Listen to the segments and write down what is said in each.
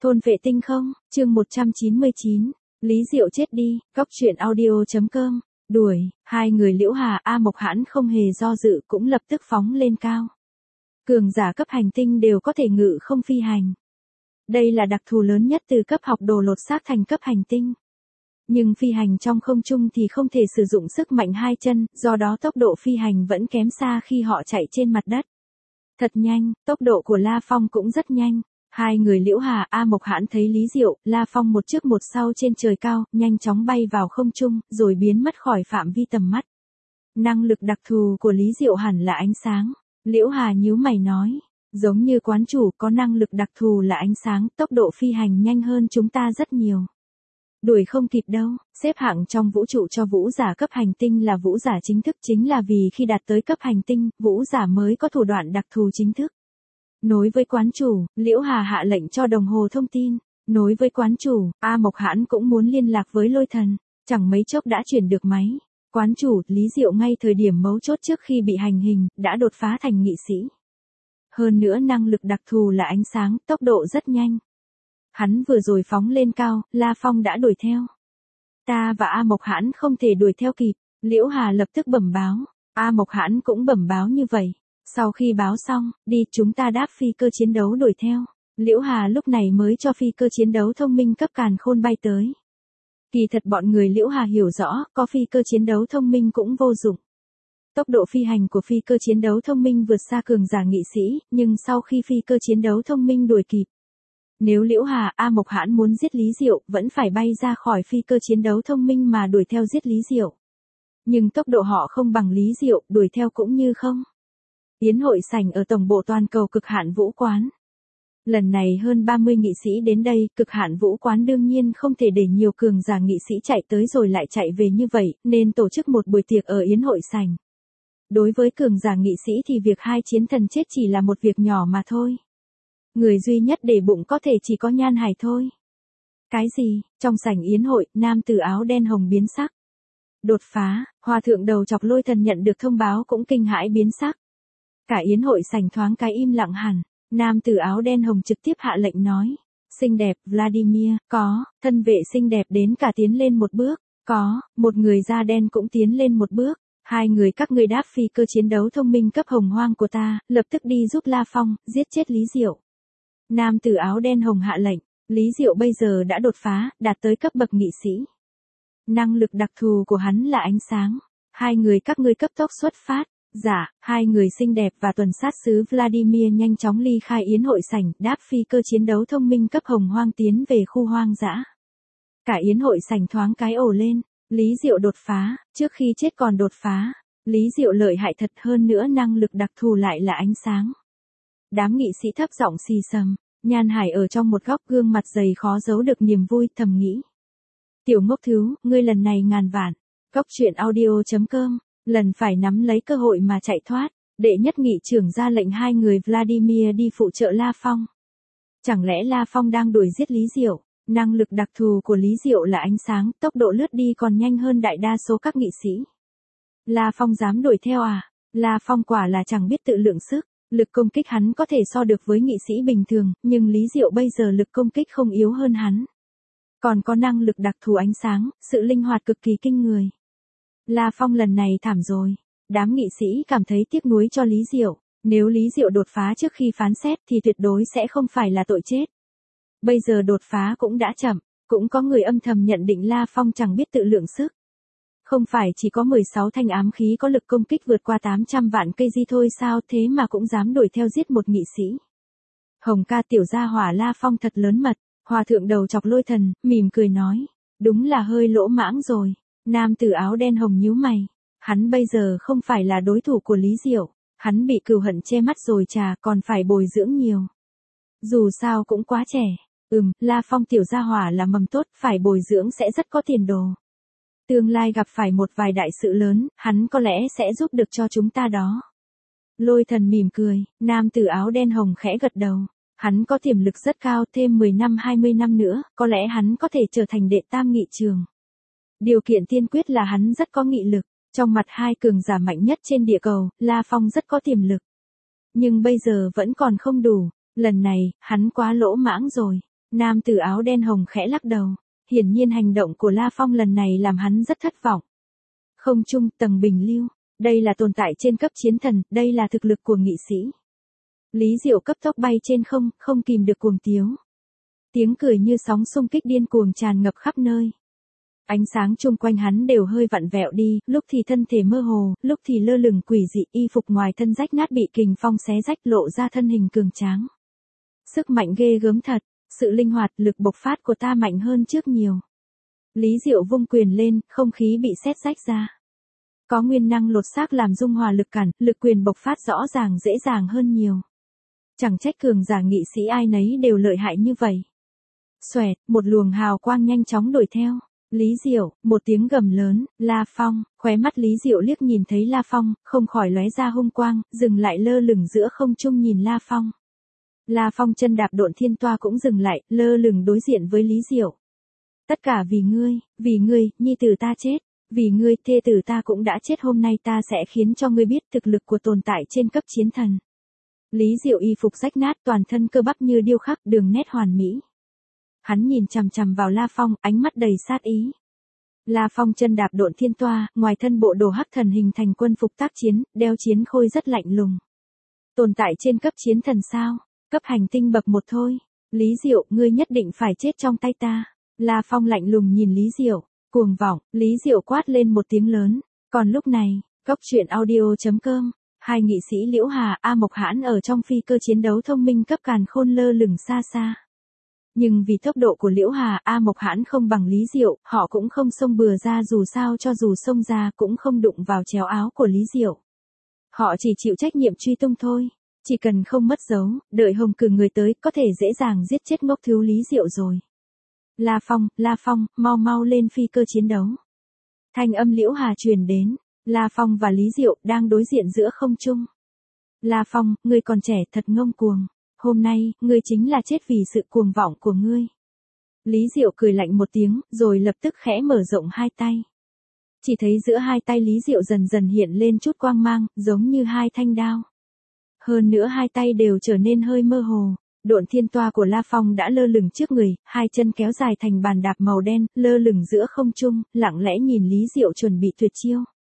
Thôn vệ tinh không, chương 199, Lý Diệu chết đi, góc truyện audio.com, đuổi, hai người Liễu Hà A Mộc Hãn không hề do dự cũng lập tức phóng lên cao. Cường giả cấp hành tinh đều có thể ngự không phi hành. Đây là đặc thù lớn nhất từ cấp học đồ lột xác thành cấp hành tinh. Nhưng phi hành trong không trung thì không thể sử dụng sức mạnh hai chân, do đó tốc độ phi hành vẫn kém xa khi họ chạy trên mặt đất. Thật nhanh, tốc độ của La Phong cũng rất nhanh. Hai người Liễu Hà A Mộc Hãn thấy Lý Diệu, La Phong một trước một sau trên trời cao, nhanh chóng bay vào không trung, rồi biến mất khỏi phạm vi tầm mắt. Năng lực đặc thù của Lý Diệu hẳn là ánh sáng. Liễu Hà nhíu mày nói, giống như quán chủ có năng lực đặc thù là ánh sáng, tốc độ phi hành nhanh hơn chúng ta rất nhiều. Đuổi không kịp đâu, xếp hạng trong vũ trụ cho vũ giả cấp hành tinh là vũ giả chính thức, chính là vì khi đạt tới cấp hành tinh, vũ giả mới có thủ đoạn đặc thù chính thức. Nối với quán chủ, Liễu Hà hạ lệnh cho đồng hồ thông tin. Nối với quán chủ, A Mộc Hãn cũng muốn liên lạc với Lôi Thần, chẳng mấy chốc đã chuyển được máy. Quán chủ, Lý Diệu ngay thời điểm mấu chốt trước khi bị hành hình, đã đột phá thành nghị sĩ. Hơn nữa năng lực đặc thù là ánh sáng, tốc độ rất nhanh. Hắn vừa rồi phóng lên cao, La Phong đã đuổi theo. Ta và A Mộc Hãn không thể đuổi theo kịp, Liễu Hà lập tức bẩm báo. A Mộc Hãn cũng bẩm báo như vậy. Sau khi báo xong, đi chúng ta đáp phi cơ chiến đấu đuổi theo. Liễu Hà lúc này mới cho phi cơ chiến đấu thông minh cấp càn khôn bay tới. Kỳ thật bọn người Liễu Hà hiểu rõ, có phi cơ chiến đấu thông minh cũng vô dụng. Tốc độ phi hành của phi cơ chiến đấu thông minh vượt xa cường giả nghị sĩ, nhưng sau khi phi cơ chiến đấu thông minh đuổi kịp. Nếu Liễu Hà A Mộc Hãn muốn giết Lý Diệu, vẫn phải bay ra khỏi phi cơ chiến đấu thông minh mà đuổi theo giết Lý Diệu. Nhưng tốc độ họ không bằng Lý Diệu, đuổi theo cũng như không. Yến hội sảnh ở tổng bộ toàn cầu Cực Hạn Vũ Quán. Lần này hơn 30 nghị sĩ đến đây, Cực Hạn Vũ Quán đương nhiên không thể để nhiều cường giả nghị sĩ chạy tới rồi lại chạy về như vậy, nên tổ chức một buổi tiệc ở Yến hội sảnh. Đối với cường giả nghị sĩ thì việc hai chiến thần chết chỉ là một việc nhỏ mà thôi. Người duy nhất để bụng có thể chỉ có Nhan Hải thôi. Cái gì? Trong sảnh yến hội, nam tử áo đen hồng biến sắc. Đột phá, hòa thượng đầu chọc Lôi Thần nhận được thông báo cũng kinh hãi biến sắc. Cả yến hội sảnh thoáng cái im lặng hẳn. Nam tử áo đen hồng trực tiếp hạ lệnh nói. Xinh đẹp, Vladimir, có, thân vệ xinh đẹp đến cả tiến lên một bước. Có, một người da đen cũng tiến lên một bước. Hai người các ngươi đáp phi cơ chiến đấu thông minh cấp hồng hoang của ta, lập tức đi giúp La Phong, giết chết Lý Diệu. Nam tử áo đen hồng hạ lệnh, Lý Diệu bây giờ đã đột phá, đạt tới cấp bậc nghị sĩ. Năng lực đặc thù của hắn là ánh sáng. Hai người các ngươi cấp tốc xuất phát. Dạ, hai người xinh đẹp và tuần sát sứ Vladimir nhanh chóng ly khai yến hội sảnh, đáp phi cơ chiến đấu thông minh cấp hồng hoang tiến về khu hoang dã. Cả yến hội sảnh thoáng cái ồ lên, Lý Diệu đột phá, trước khi chết còn đột phá. Lý Diệu lợi hại thật, hơn nữa năng lực đặc thù lại là ánh sáng. Đám nghị sĩ thấp giọng xì xầm, Nhan Hải ở trong một góc gương mặt dày khó giấu được niềm vui, thầm nghĩ. Tiểu ngốc thứ, ngươi lần này ngàn vạn. Góc truyện audio.com, lần phải nắm lấy cơ hội mà chạy thoát. Đệ nhất nghị trưởng ra lệnh hai người Vladimir đi phụ trợ La Phong. Chẳng lẽ La Phong đang đuổi giết Lý Diệu? Năng lực đặc thù của Lý Diệu là ánh sáng, tốc độ lướt đi còn nhanh hơn đại đa số các nghị sĩ. La Phong dám đuổi theo à? La Phong quả là chẳng biết tự lượng sức. Lực công kích hắn có thể so được với nghị sĩ bình thường, nhưng Lý Diệu bây giờ lực công kích không yếu hơn hắn. Còn có năng lực đặc thù ánh sáng, sự linh hoạt cực kỳ kinh người. La Phong lần này thảm rồi. Đám nghị sĩ cảm thấy tiếc nuối cho Lý Diệu. Nếu Lý Diệu đột phá trước khi phán xét thì tuyệt đối sẽ không phải là tội chết. Bây giờ đột phá cũng đã chậm, cũng có người âm thầm nhận định La Phong chẳng biết tự lượng sức. Không phải chỉ có 16 thanh ám khí có lực công kích vượt qua 800 vạn cây di thôi sao, thế mà cũng dám đuổi theo giết một nghị sĩ. Hồng ca tiểu gia hỏa La Phong thật lớn mật, hòa thượng đầu chọc Lôi Thần, mỉm cười nói, đúng là hơi lỗ mãng rồi. Nam tử áo đen hồng nhíu mày, hắn bây giờ không phải là đối thủ của Lý Diệu, hắn bị cừu hận che mắt rồi chà, còn phải bồi dưỡng nhiều. Dù sao cũng quá trẻ, La Phong tiểu gia hỏa là mầm tốt, phải bồi dưỡng sẽ rất có tiền đồ. Tương lai gặp phải một vài đại sự lớn, hắn có lẽ sẽ giúp được cho chúng ta đó. Lôi Thần mỉm cười, nam tử áo đen hồng khẽ gật đầu. Hắn có tiềm lực rất cao, thêm 10 năm 20 năm nữa, có lẽ hắn có thể trở thành đệ tam nghị trường. Điều kiện tiên quyết là hắn rất có nghị lực. Trong mặt hai cường giả mạnh nhất trên địa cầu, La Phong rất có tiềm lực. Nhưng bây giờ vẫn còn không đủ. Lần này, hắn quá lỗ mãng rồi. Nam tử áo đen hồng khẽ lắc đầu. Hiển nhiên hành động của La Phong lần này làm hắn rất thất vọng. Không trung tầng bình lưu. Đây là tồn tại trên cấp chiến thần, đây là thực lực của nghị sĩ. Lý Diệu cấp tốc bay trên không, không kìm được cuồng tiếu. Tiếng cười như sóng xung kích điên cuồng tràn ngập khắp nơi. Ánh sáng chung quanh hắn đều hơi vặn vẹo đi, lúc thì thân thể mơ hồ, lúc thì lơ lửng quỷ dị, y phục ngoài thân rách nát bị kình phong xé rách lộ ra thân hình cường tráng. Sức mạnh ghê gớm thật, sự linh hoạt, lực bộc phát của ta mạnh hơn trước nhiều. Lý Diệu vung quyền lên, không khí bị sét rách ra. Có nguyên năng lột xác làm dung hòa lực cản, lực quyền bộc phát rõ ràng dễ dàng hơn nhiều. Chẳng trách cường giả nghị sĩ ai nấy đều lợi hại như vậy. Xoẹt, một luồng hào quang nhanh chóng đuổi theo. Lý Diệu, một tiếng gầm lớn, La Phong, khóe mắt Lý Diệu liếc nhìn thấy La Phong, không khỏi lóe ra hung quang, dừng lại lơ lửng giữa không trung nhìn La Phong. La Phong chân đạp độn thiên toa cũng dừng lại, lơ lửng đối diện với Lý Diệu. Tất cả vì ngươi, nhi tử ta chết, vì ngươi, thê tử ta cũng đã chết, hôm nay ta sẽ khiến cho ngươi biết thực lực của tồn tại trên cấp chiến thần. Lý Diệu y phục rách nát, toàn thân cơ bắp như điêu khắc, đường nét hoàn mỹ. Hắn nhìn chằm chằm vào La Phong, ánh mắt đầy sát ý. La Phong chân đạp độn thiên toa, ngoài thân bộ đồ hắc thần hình thành quân phục tác chiến, đeo chiến khôi rất lạnh lùng. Tồn tại trên cấp chiến thần sao? Cấp hành tinh bậc 1 thôi. Lý Diệu, ngươi nhất định phải chết trong tay ta. La Phong lạnh lùng nhìn Lý Diệu, cuồng vọng, Lý Diệu quát lên một tiếng lớn. Còn lúc này, Cốc truyện audio.com, hai nghị sĩ Liễu Hà, A Mộc Hãn ở trong phi cơ chiến đấu thông minh cấp càn khôn lơ lửng xa xa. Nhưng vì tốc độ của Liễu Hà, A Mộc Hãn không bằng Lý Diệu, họ cũng không xông bừa ra, dù sao cho dù xông ra cũng không đụng vào chéo áo của Lý Diệu. Họ chỉ chịu trách nhiệm truy tung thôi, chỉ cần không mất dấu, đợi Hồng cử người tới, có thể dễ dàng giết chết ngốc thiếu Lý Diệu rồi. La Phong, mau lên phi cơ chiến đấu. Thanh âm Liễu Hà truyền đến, La Phong và Lý Diệu đang đối diện giữa không trung. La Phong, ngươi còn trẻ thật ngông cuồng. Hôm nay, ngươi chính là chết vì sự cuồng vọng của ngươi. Lý Diệu cười lạnh một tiếng, rồi lập tức khẽ mở rộng hai tay. Chỉ thấy giữa hai tay Lý Diệu dần dần hiện lên chút quang mang, giống như hai thanh đao. Hơn nữa hai tay đều trở nên hơi mơ hồ. Độn thiên toa của La Phong đã lơ lửng trước người, hai chân kéo dài thành bàn đạp màu đen, lơ lửng giữa không trung, lặng lẽ nhìn Lý Diệu chuẩn bị tuyệt chiêu.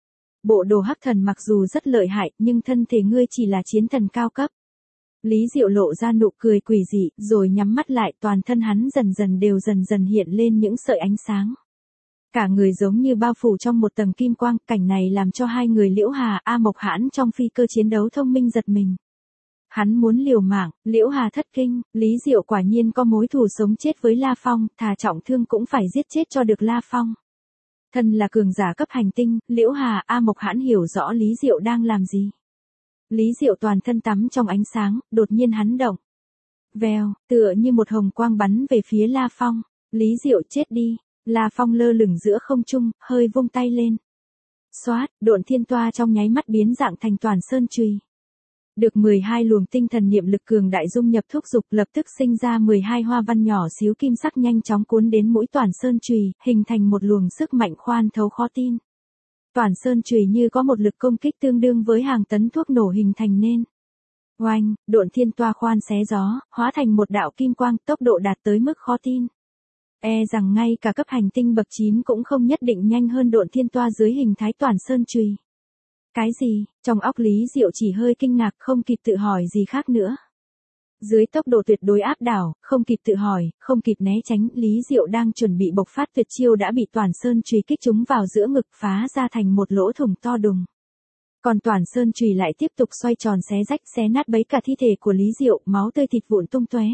Bộ đồ hắc thần mặc dù rất lợi hại, nhưng thân thể ngươi chỉ là chiến thần cao cấp. Lý Diệu lộ ra nụ cười quỷ dị, rồi nhắm mắt lại, toàn thân hắn dần dần hiện lên những sợi ánh sáng. Cả người giống như bao phủ trong một tầng kim quang, cảnh này làm cho hai người Liễu Hà, A Mộc Hãn trong phi cơ chiến đấu thông minh giật mình. Hắn muốn liều mạng, Liễu Hà thất kinh, Lý Diệu quả nhiên có mối thù sống chết với La Phong, thà trọng thương cũng phải giết chết cho được La Phong. Thân là cường giả cấp hành tinh, Liễu Hà, A Mộc Hãn hiểu rõ Lý Diệu đang làm gì. Lý Diệu toàn thân tắm trong ánh sáng, đột nhiên hắn động. Vèo, tựa như một hồng quang bắn về phía La Phong. Lý Diệu chết đi. La Phong lơ lửng giữa không trung, hơi vung tay lên. Xoát, độn thiên toa trong nháy mắt biến dạng thành toàn sơn chùy. Được 12 luồng tinh thần niệm lực cường đại dung nhập thúc dục, lập tức sinh ra 12 hoa văn nhỏ xíu kim sắc nhanh chóng cuốn đến mũi toàn sơn chùy, hình thành một luồng sức mạnh khoan thấu khó tin. Toàn sơn chùy như có một lực công kích tương đương với hàng tấn thuốc nổ hình thành nên. Oanh, độn thiên toa khoan xé gió, hóa thành một đạo kim quang, tốc độ đạt tới mức khó tin. E rằng ngay cả cấp hành tinh bậc 9 cũng không nhất định nhanh hơn độn thiên toa dưới hình thái toàn sơn chùy. Cái gì? Trong óc Lý Diệu chỉ hơi kinh ngạc, không kịp tự hỏi gì khác nữa. Dưới tốc độ tuyệt đối áp đảo, không kịp tự hỏi, không kịp né tránh, Lý Diệu đang chuẩn bị bộc phát tuyệt chiêu đã bị toàn sơn chùy kích trúng vào giữa ngực, phá ra thành một lỗ thủng to đùng. Còn toàn sơn chùy lại tiếp tục xoay tròn xé rách, xé nát bấy cả thi thể của Lý Diệu, máu tươi thịt vụn tung tóe.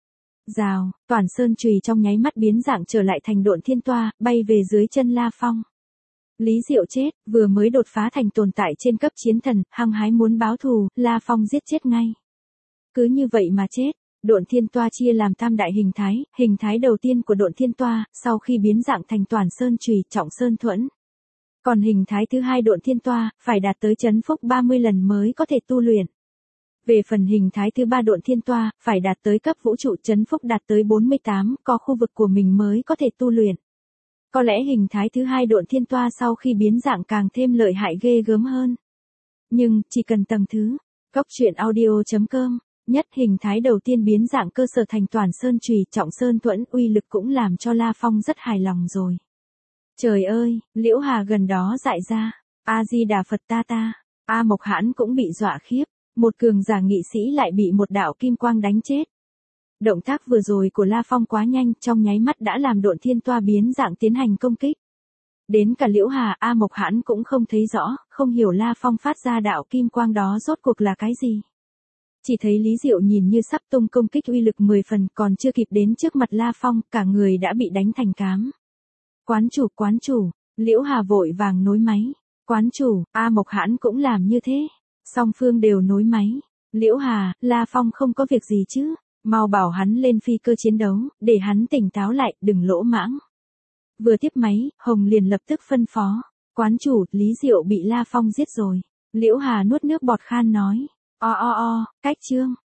Rào, toàn sơn chùy trong nháy mắt biến dạng trở lại thành độn thiên toa, bay về dưới chân La Phong. Lý Diệu chết, vừa mới đột phá thành tồn tại trên cấp chiến thần, hăng hái muốn báo thù, La Phong giết chết ngay. Cứ như vậy mà chết. Độn thiên toa chia làm tam đại hình thái đầu tiên của độn thiên toa, sau khi biến dạng thành toàn sơn chùy, trọng sơn thuẫn. Còn hình thái thứ hai độn thiên toa, phải đạt tới chấn phúc 30 lần mới có thể tu luyện. Về phần hình thái thứ ba độn thiên toa, phải đạt tới cấp vũ trụ chấn phúc đạt tới 48, có khu vực của mình mới có thể tu luyện. Có lẽ hình thái thứ hai độn thiên toa sau khi biến dạng càng thêm lợi hại ghê gớm hơn. Nhưng, chỉ cần tầng thứ. Cốc truyện audio.com Nhất hình thái đầu tiên biến dạng cơ sở thành Toàn Sơn Chùy, Trọng Sơn Thuẫn, uy lực cũng làm cho La Phong rất hài lòng rồi. Trời ơi, Liễu Hà gần đó dại ra, A-di-đà Phật ta. A Mộc Hãn cũng bị dọa khiếp, một cường giả nghị sĩ lại bị một đạo kim quang đánh chết. Động tác vừa rồi của La Phong quá nhanh, trong nháy mắt đã làm Độn Thiên Toa biến dạng tiến hành công kích. Đến cả Liễu Hà, A Mộc Hãn cũng không thấy rõ, không hiểu La Phong phát ra đạo kim quang đó rốt cuộc là cái gì. Chỉ thấy Lý Diệu nhìn như sắp tung công kích uy lực 10 phần, còn chưa kịp đến trước mặt La Phong, cả người đã bị đánh thành cám. Quán chủ, Liễu Hà vội vàng nối máy. Quán chủ, A Mộc Hãn cũng làm như thế. Song phương đều nối máy. Liễu Hà, La Phong không có việc gì chứ, mau bảo hắn lên phi cơ chiến đấu, để hắn tỉnh táo lại, đừng lỗ mãng. Vừa tiếp máy, Hồng liền lập tức phân phó. Quán chủ, Lý Diệu bị La Phong giết rồi. Liễu Hà nuốt nước bọt khan nói. Cách chương.